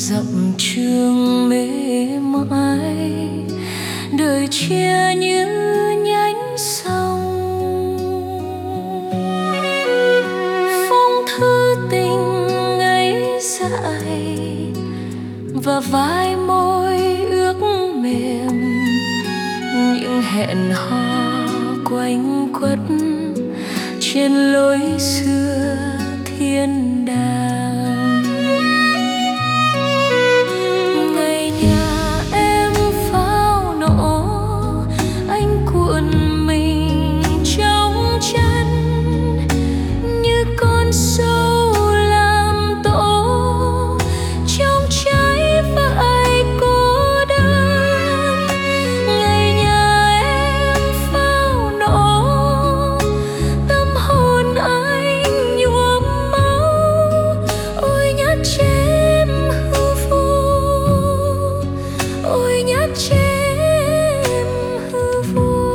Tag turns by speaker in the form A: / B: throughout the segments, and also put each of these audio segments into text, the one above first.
A: dặm trường mê mãi, đời chia như nhánh sông. Phong thư tình ngây dại và vai môi ướt mềm, những hẹn hò quanh quất trên lối xưa thiên đàng. Ngày nhà em pháo nổ, anh cuộn mình trong chăn như con sâu làm tổ trong trái vại cô đơn. Ngày nhà em pháo nổ, tâm hồn anh nhuốm máu. Ôi nhát chém hư vô, ôi nhát chém hư vô.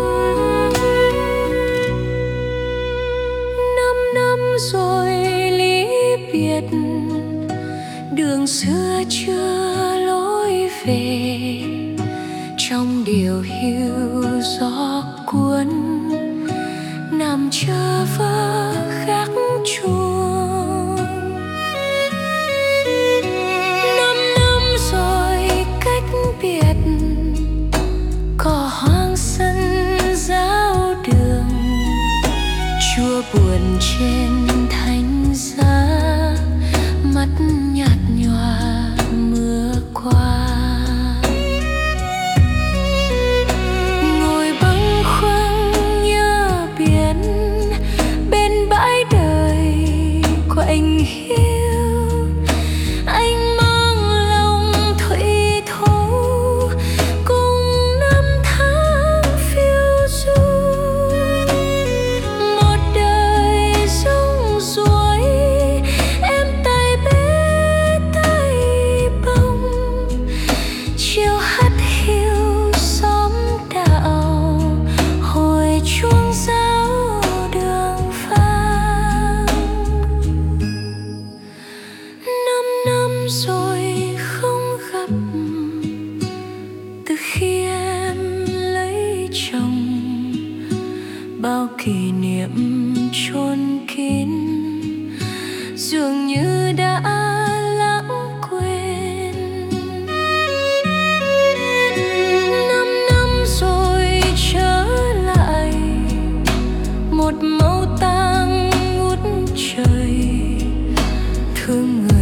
A: 5 năm rồi ly biệt, đường xưa chưa lối về. Trong điều hiu gió cuốn, nằm chờ vỡ khắc chuông. 5 năm rồi cách biệt, cỏ hoang sân giao đường, chua buồn trên thánh giá, mắt nhạt nhòa mưa qua. Ngồi bâng khuâng nhớ biển bên bãi đời quạnh hiu, anh mang lòng thủy thố cùng năm tháng phiêu du. Một đời rong ruổi, em tay bế tay bông, chiều hắt hiu xóm đạo, hồi chuông giáo đường vang. 5 năm rồi không gặp, từ khi em lấy chồng. Bao kỷ niệm chôn kín, dường như đã lãng quên. 5 năm rồi trở lại, một màu tang ngút trời, thương người